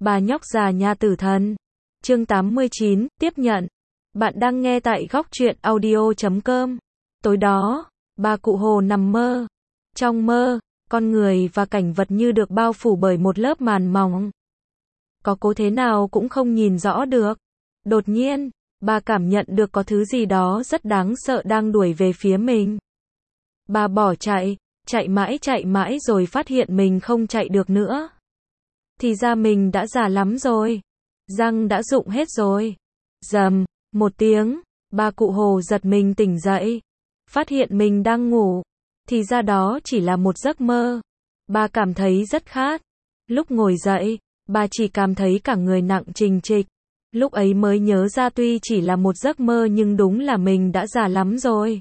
Bà nhóc già nhà tử thần. Chương 89, tiếp nhận. Bạn đang nghe tại góc truyện audio.com. Tối đó, bà cụ Hồ nằm mơ. Trong mơ, con người và cảnh vật như được bao phủ bởi một lớp màn mỏng. Có cố thế nào cũng không nhìn rõ được. Đột nhiên, bà cảm nhận được có thứ gì đó rất đáng sợ đang đuổi về phía mình. Bà bỏ chạy mãi rồi phát hiện mình không chạy được nữa. Thì ra mình đã già lắm rồi. Răng đã rụng hết rồi. Rầm, một tiếng, bà cụ Hồ giật mình tỉnh dậy. Phát hiện mình đang ngủ. Thì ra đó chỉ là một giấc mơ. Bà cảm thấy rất khát. Lúc ngồi dậy, bà chỉ cảm thấy cả người nặng trịch trịch. Lúc ấy mới nhớ ra tuy chỉ là một giấc mơ nhưng đúng là mình đã già lắm rồi.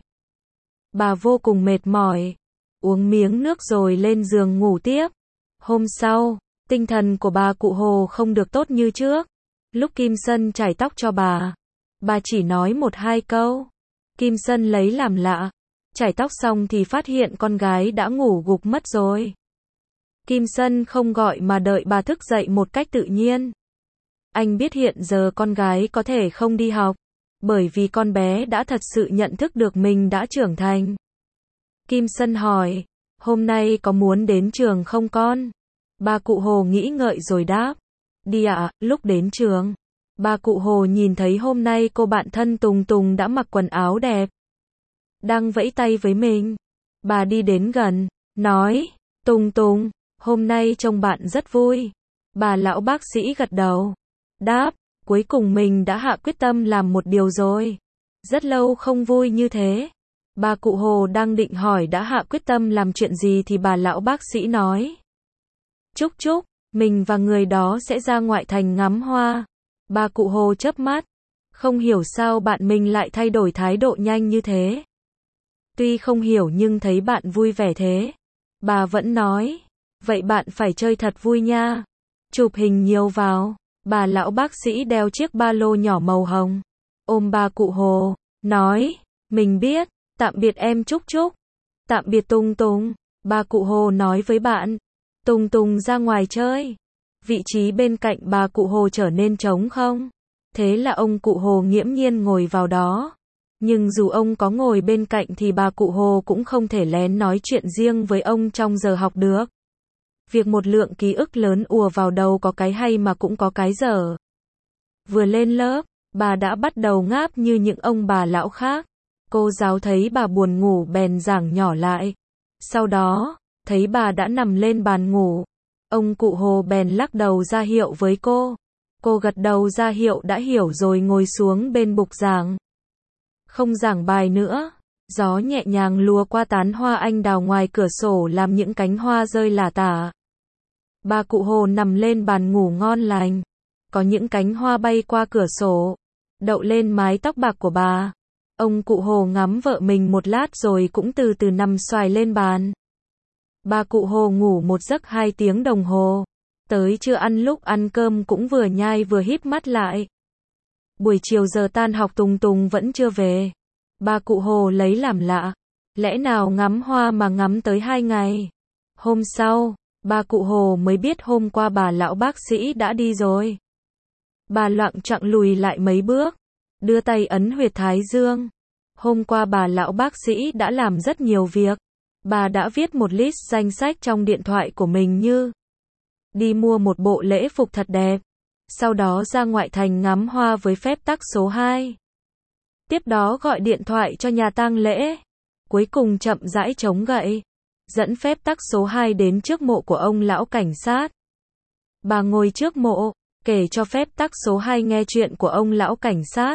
Bà vô cùng mệt mỏi. Uống miếng nước rồi lên giường ngủ tiếp. Hôm sau, tinh thần của bà cụ Hồ không được tốt như trước. Lúc Kim Sân chải tóc cho bà chỉ nói 1-2 câu. Kim Sân lấy làm lạ. Chải tóc xong thì phát hiện con gái đã ngủ gục mất rồi. Kim Sân không gọi mà đợi bà thức dậy một cách tự nhiên. Anh biết hiện giờ con gái có thể không đi học, bởi vì con bé đã thật sự nhận thức được mình đã trưởng thành. Kim Sân hỏi, hôm nay có muốn đến trường không con? Bà cụ Hồ nghĩ ngợi rồi đáp, đi ạ. Lúc đến trường, bà cụ Hồ nhìn thấy hôm nay cô bạn thân Tùng Tùng đã mặc quần áo đẹp, đang vẫy tay với mình. Bà đi đến gần, nói, Tùng Tùng, hôm nay trông bạn rất vui. Bà lão bác sĩ gật đầu, đáp, cuối cùng mình đã hạ quyết tâm làm một điều rồi. Rất lâu không vui như thế. Bà cụ Hồ đang định hỏi đã hạ quyết tâm làm chuyện gì thì bà lão bác sĩ nói, Chúc chúc, mình và người đó sẽ ra ngoại thành ngắm hoa. Bà cụ Hồ chớp mắt, không hiểu sao bạn mình lại thay đổi thái độ nhanh như thế. Tuy không hiểu nhưng thấy bạn vui vẻ thế. Bà vẫn nói, vậy bạn phải chơi thật vui nha. Chụp hình nhiều vào. Bà lão bác sĩ đeo chiếc ba lô nhỏ màu hồng, ôm bà cụ Hồ, nói, mình biết, tạm biệt em Chúc Chúc. Tạm biệt Tùng Tùng. Bà cụ Hồ nói với bạn, Tùng Tùng ra ngoài chơi. Vị trí bên cạnh bà cụ Hồ trở nên trống không. Thế là ông cụ Hồ nghiễm nhiên ngồi vào đó. Nhưng dù ông có ngồi bên cạnh thì bà cụ Hồ cũng không thể lén nói chuyện riêng với ông trong giờ học được. Việc một lượng ký ức lớn ùa vào đầu có cái hay mà cũng có cái dở. Vừa lên lớp, bà đã bắt đầu ngáp như những ông bà lão khác. Cô giáo thấy bà buồn ngủ bèn giảng nhỏ lại. Sau đó, thấy bà đã nằm lên bàn ngủ. Ông cụ Hồ bèn lắc đầu ra hiệu với cô. Cô gật đầu ra hiệu đã hiểu rồi ngồi xuống bên bục giảng. Không giảng bài nữa. Gió nhẹ nhàng lùa qua tán hoa anh đào ngoài cửa sổ làm những cánh hoa rơi lả tả. Bà cụ Hồ nằm lên bàn ngủ ngon lành. Có những cánh hoa bay qua cửa sổ, đậu lên mái tóc bạc của bà. Ông cụ Hồ ngắm vợ mình một lát rồi cũng từ từ nằm xoài lên bàn. Bà cụ Hồ ngủ một giấc 2 tiếng đồng hồ. Tới trưa ăn lúc ăn cơm cũng vừa nhai vừa híp mắt lại. Buổi chiều giờ tan học Tùng Tùng vẫn chưa về. Bà cụ Hồ lấy làm lạ. Lẽ nào ngắm hoa mà ngắm tới 2 ngày. Hôm sau, bà cụ Hồ mới biết hôm qua bà lão bác sĩ đã đi rồi. Bà loạng choạng lùi lại mấy bước, đưa tay ấn huyệt thái dương. Hôm qua bà lão bác sĩ đã làm rất nhiều việc. Bà đã viết một list danh sách trong điện thoại của mình như đi mua một bộ lễ phục thật đẹp, sau đó ra ngoại thành ngắm hoa với phép tắc số 2. Tiếp đó gọi điện thoại cho nhà tang lễ. Cuối cùng chậm rãi chống gậy, dẫn phép tắc số 2 đến trước mộ của ông lão cảnh sát. Bà ngồi trước mộ, kể cho phép tắc số 2 nghe chuyện của ông lão cảnh sát.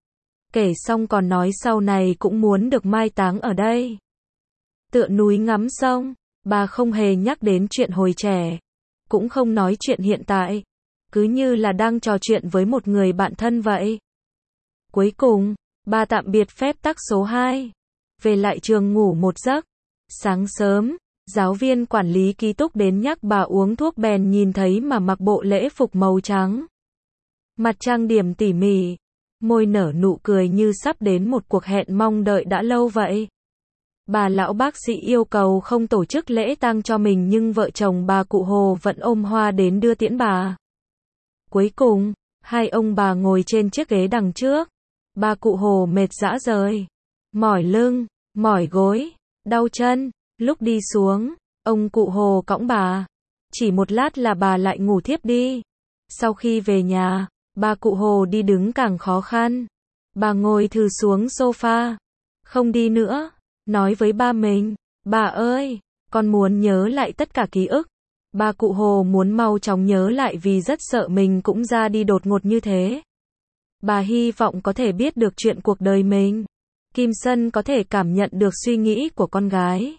Kể xong còn nói sau này cũng muốn được mai táng ở đây. Tựa núi ngắm sông, bà không hề nhắc đến chuyện hồi trẻ, cũng không nói chuyện hiện tại, cứ như là đang trò chuyện với một người bạn thân vậy. Cuối cùng, bà tạm biệt phép tắc số 2, về lại trường ngủ một giấc. Sáng sớm, giáo viên quản lý ký túc đến nhắc bà uống thuốc bèn nhìn thấy mà mặc bộ lễ phục màu trắng. Mặt trang điểm tỉ mỉ, môi nở nụ cười như sắp đến một cuộc hẹn mong đợi đã lâu vậy. Bà lão bác sĩ yêu cầu không tổ chức lễ tang cho mình nhưng vợ chồng bà cụ Hồ vẫn ôm hoa đến đưa tiễn bà. Cuối cùng, hai ông bà ngồi trên chiếc ghế đằng trước. Bà cụ Hồ mệt rã rời, mỏi lưng, mỏi gối, đau chân. Lúc đi xuống, ông cụ Hồ cõng bà. Chỉ một lát là bà lại ngủ thiếp đi. Sau khi về nhà, bà cụ Hồ đi đứng càng khó khăn. Bà ngồi thừ xuống sofa. Không đi nữa. Nói với ba mình, bà ơi, con muốn nhớ lại tất cả ký ức. Bà cụ Hồ muốn mau chóng nhớ lại vì rất sợ mình cũng ra đi đột ngột như thế. Bà hy vọng có thể biết được chuyện cuộc đời mình. Kim Sân có thể cảm nhận được suy nghĩ của con gái.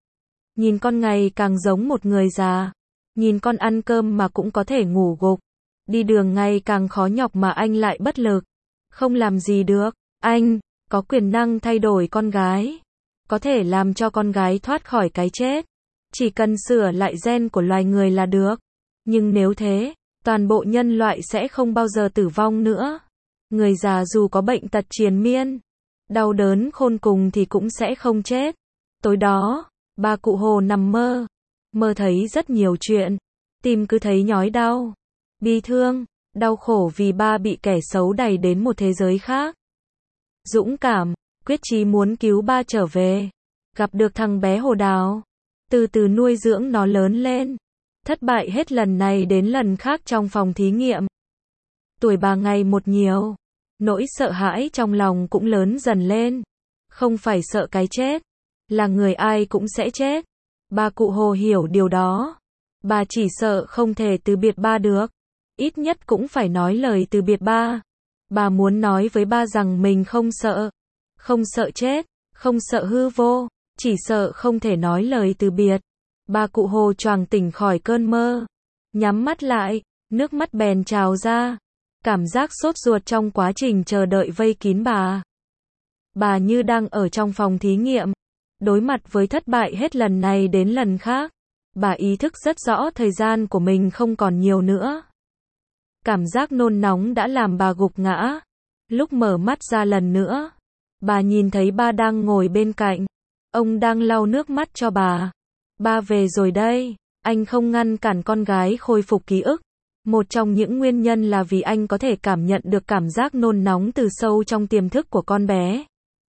Nhìn con ngày càng giống một người già. Nhìn con ăn cơm mà cũng có thể ngủ gục. Đi đường ngày càng khó nhọc mà anh lại bất lực. Không làm gì được. Anh có quyền năng thay đổi con gái. Có thể làm cho con gái thoát khỏi cái chết. Chỉ cần sửa lại gen của loài người là được. Nhưng nếu thế, toàn bộ nhân loại sẽ không bao giờ tử vong nữa. Người già dù có bệnh tật triền miên, đau đớn khôn cùng thì cũng sẽ không chết. Tối đó, bà cụ Hồ nằm mơ. Mơ thấy rất nhiều chuyện. Tim cứ thấy nhói đau. Bi thương, đau khổ vì ba bị kẻ xấu đẩy đến một thế giới khác. Dũng cảm, quyết chí muốn cứu ba trở về. Gặp được thằng bé Hồ Đào. Từ từ nuôi dưỡng nó lớn lên. Thất bại hết lần này đến lần khác trong phòng thí nghiệm. Tuổi bà ngày một nhiều. Nỗi sợ hãi trong lòng cũng lớn dần lên. Không phải sợ cái chết. Là người ai cũng sẽ chết. Bà cụ Hồ hiểu điều đó. Bà chỉ sợ không thể từ biệt ba được. Ít nhất cũng phải nói lời từ biệt ba. Bà muốn nói với ba rằng mình không sợ. Không sợ chết. Không sợ hư vô. Chỉ sợ không thể nói lời từ biệt. Bà cụ Hồ choàng tỉnh khỏi cơn mơ. Nhắm mắt lại. Nước mắt bèn trào ra. Cảm giác sốt ruột trong quá trình chờ đợi vây kín bà. Bà như đang ở trong phòng thí nghiệm. Đối mặt với thất bại hết lần này đến lần khác. Bà ý thức rất rõ thời gian của mình không còn nhiều nữa. Cảm giác nôn nóng đã làm bà gục ngã. Lúc mở mắt ra lần nữa, bà nhìn thấy ba đang ngồi bên cạnh. Ông đang lau nước mắt cho bà. Ba về rồi đây. Anh không ngăn cản con gái khôi phục ký ức. Một trong những nguyên nhân là vì anh có thể cảm nhận được cảm giác nôn nóng từ sâu trong tiềm thức của con bé.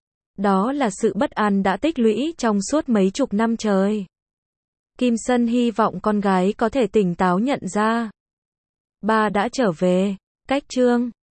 Đó là sự bất an đã tích lũy trong suốt mấy chục năm trời. Kim Sân hy vọng con gái có thể tỉnh táo nhận ra. Ba đã trở về. Cách chương